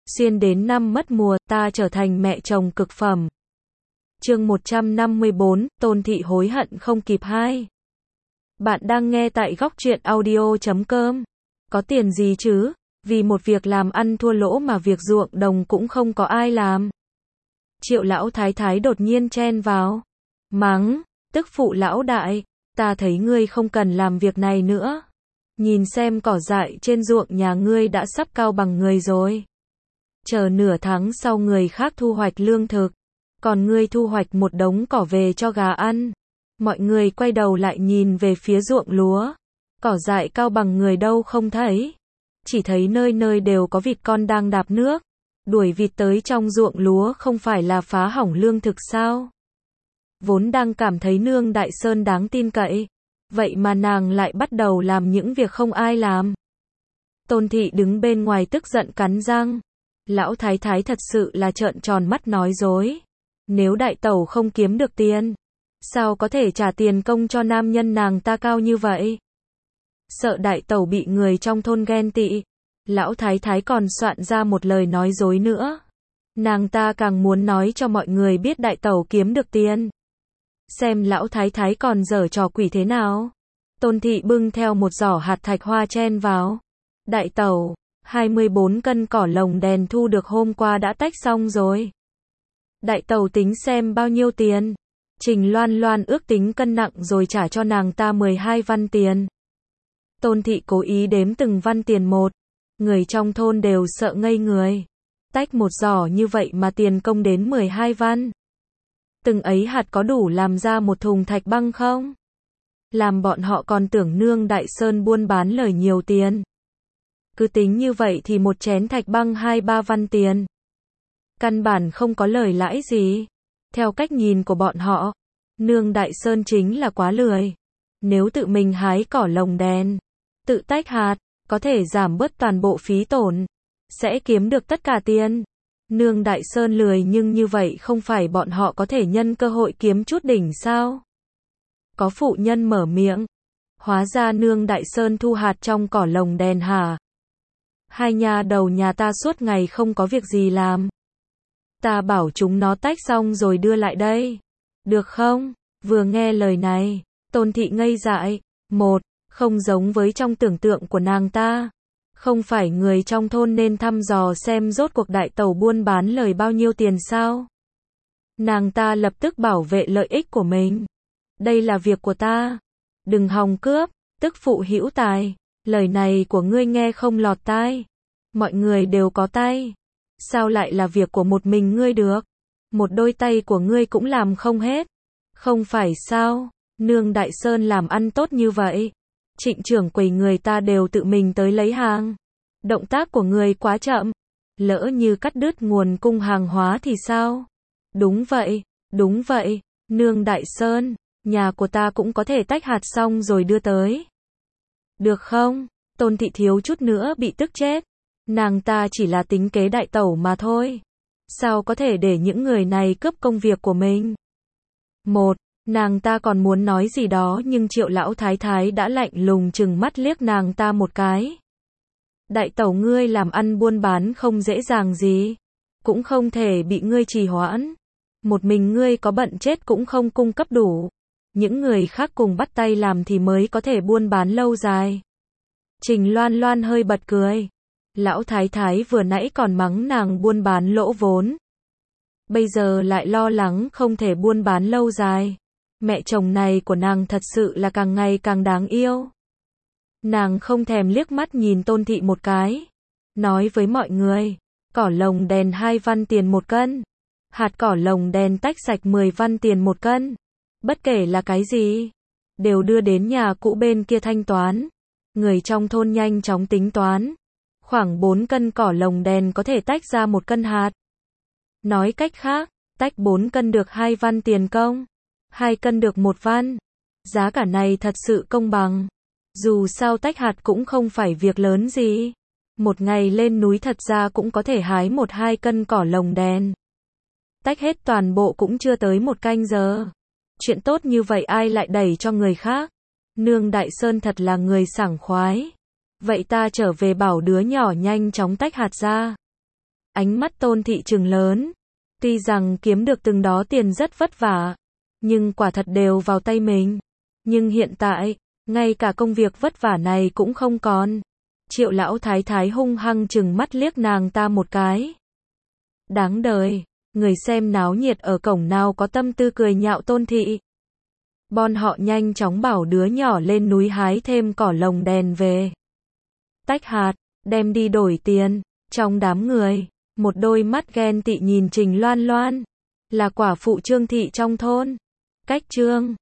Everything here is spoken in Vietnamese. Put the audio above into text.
Xuyên đến năm mất mùa, ta trở thành mẹ chồng cực phẩm. Chương 154, Tôn Thị hối hận không kịp 2. Bạn đang nghe tại góc truyện audio.com. Có tiền gì chứ? Vì một việc làm ăn thua lỗ mà việc ruộng đồng cũng không có ai làm. Triệu lão thái thái đột nhiên chen vào. Mắng, tức phụ lão đại, ta thấy ngươi không cần làm việc này nữa. Nhìn xem cỏ dại trên ruộng nhà ngươi đã sắp cao bằng người rồi. Chờ nửa tháng sau người khác thu hoạch lương thực, còn ngươi thu hoạch một đống cỏ về cho gà ăn. Mọi người quay đầu lại nhìn về phía ruộng lúa. Cỏ dại cao bằng người đâu không thấy. Chỉ thấy nơi nơi đều có vịt con đang đạp nước. Đuổi vịt tới trong ruộng lúa không phải là phá hỏng lương thực sao? Vốn đang cảm thấy nương Đại Sơn đáng tin cậy. Vậy mà nàng lại bắt đầu làm những việc không ai làm. Tôn Thị đứng bên ngoài tức giận cắn răng. Lão thái thái thật sự là trợn tròn mắt nói dối. Nếu đại tẩu không kiếm được tiền, sao có thể trả tiền công cho nam nhân nàng ta cao như vậy? Sợ đại tẩu bị người trong thôn ghen tị, lão thái thái còn soạn ra một lời nói dối nữa. Nàng ta càng muốn nói cho mọi người biết đại tẩu kiếm được tiền. Xem lão thái thái còn giở trò quỷ thế nào. Tôn Thị bưng theo một giỏ hạt thạch hoa chen vào. Đại tẩu, 24 cân cỏ lồng đèn thu được hôm qua đã tách xong rồi. Đại tẩu tính xem bao nhiêu tiền. Trình Loan Loan ước tính cân nặng rồi trả cho nàng ta 12 văn tiền. Tôn Thị cố ý đếm từng văn tiền một. Người trong thôn đều sợ ngây người. Tách một giỏ như vậy mà tiền công đến 12 văn. Từng ấy hạt có đủ làm ra một thùng thạch băng không? Làm bọn họ còn tưởng nương Đại Sơn buôn bán lời nhiều tiền. Cứ tính như vậy thì một chén thạch băng 2-3 văn tiền. Căn bản không có lời lãi gì. Theo cách nhìn của bọn họ, nương Đại Sơn chính là quá lười. Nếu tự mình hái cỏ lồng đèn, tự tách hạt, có thể giảm bớt toàn bộ phí tổn, sẽ kiếm được tất cả tiền. Nương Đại Sơn lười nhưng như vậy không phải bọn họ có thể nhân cơ hội kiếm chút đỉnh sao? Có phụ nhân mở miệng. Hóa ra nương Đại Sơn thu hạt trong cỏ lồng đèn hả? Hai nhà đầu nhà ta suốt ngày không có việc gì làm. Ta bảo chúng nó tách xong rồi đưa lại đây. Được không? Vừa nghe lời này, Tôn Thị ngây dại. Một, không giống với trong tưởng tượng của nàng ta. Không phải người trong thôn nên thăm dò xem rốt cuộc đại tẩu buôn bán lời bao nhiêu tiền sao? Nàng ta lập tức bảo vệ lợi ích của mình. Đây là việc của ta. Đừng hòng cướp, tức phụ hữu tài. Lời này của ngươi nghe không lọt tai. Mọi người đều có tay. Sao lại là việc của một mình ngươi được? Một đôi tay của ngươi cũng làm không hết. Không phải sao? Nương Đại Sơn làm ăn tốt như vậy. Trịnh trưởng quầy người ta đều tự mình tới lấy hàng. Động tác của ngươi quá chậm. Lỡ như cắt đứt nguồn cung hàng hóa thì sao? Đúng vậy, nương Đại Sơn, nhà của ta cũng có thể tách hạt xong rồi đưa tới. Được không? Tôn Thị thiếu chút nữa bị tức chết. Nàng ta chỉ là tính kế đại tẩu mà thôi. Sao có thể để những người này cướp công việc của mình? Một, nàng ta còn muốn nói gì đó nhưng Triệu lão thái thái đã lạnh lùng trừng mắt liếc nàng ta một cái. Đại tẩu ngươi làm ăn buôn bán không dễ dàng gì. Cũng không thể bị ngươi trì hoãn. Một mình ngươi có bận chết cũng không cung cấp đủ. Những người khác cùng bắt tay làm thì mới có thể buôn bán lâu dài. Trình Loan Loan hơi bật cười. Lão thái thái vừa nãy còn mắng nàng buôn bán lỗ vốn. Bây giờ lại lo lắng không thể buôn bán lâu dài. Mẹ chồng này của nàng thật sự là càng ngày càng đáng yêu. Nàng không thèm liếc mắt nhìn Tôn Thị một cái. Nói với mọi người, cỏ lồng đèn 2 văn tiền 1 cân. Hạt cỏ lồng đèn tách sạch 10 văn tiền 1 cân. Bất kể là cái gì, đều đưa đến nhà cũ bên kia thanh toán. Người trong thôn nhanh chóng tính toán. Khoảng 4 cân cỏ lồng đèn có thể tách ra 1 cân hạt. Nói cách khác, tách 4 cân được 2 văn tiền công. 2 cân được 1 văn. Giá cả này thật sự công bằng. Dù sao tách hạt cũng không phải việc lớn gì. Một ngày lên núi thật ra cũng có thể hái 1-2 cân cỏ lồng đèn. Tách hết toàn bộ cũng chưa tới 1 canh giờ. Chuyện tốt như vậy ai lại đẩy cho người khác? Nương Đại Sơn thật là người sảng khoái. Vậy ta trở về bảo đứa nhỏ nhanh chóng tách hạt ra. Ánh mắt Tôn Thị trừng lớn. Tuy rằng kiếm được từng đó tiền rất vất vả, nhưng quả thật đều vào tay mình. Nhưng hiện tại, ngay cả công việc vất vả này cũng không còn. Triệu lão thái thái hung hăng trừng mắt liếc nàng ta một cái. Đáng đời, người xem náo nhiệt ở cổng nào có tâm tư cười nhạo Tôn Thị. Bọn họ nhanh chóng bảo đứa nhỏ lên núi hái thêm cỏ lồng đèn về. Tách hạt, đem đi đổi tiền. Trong đám người, một đôi mắt ghen tị nhìn Trình Loan Loan. Là quả phụ Trương Thị trong thôn. Cách Trương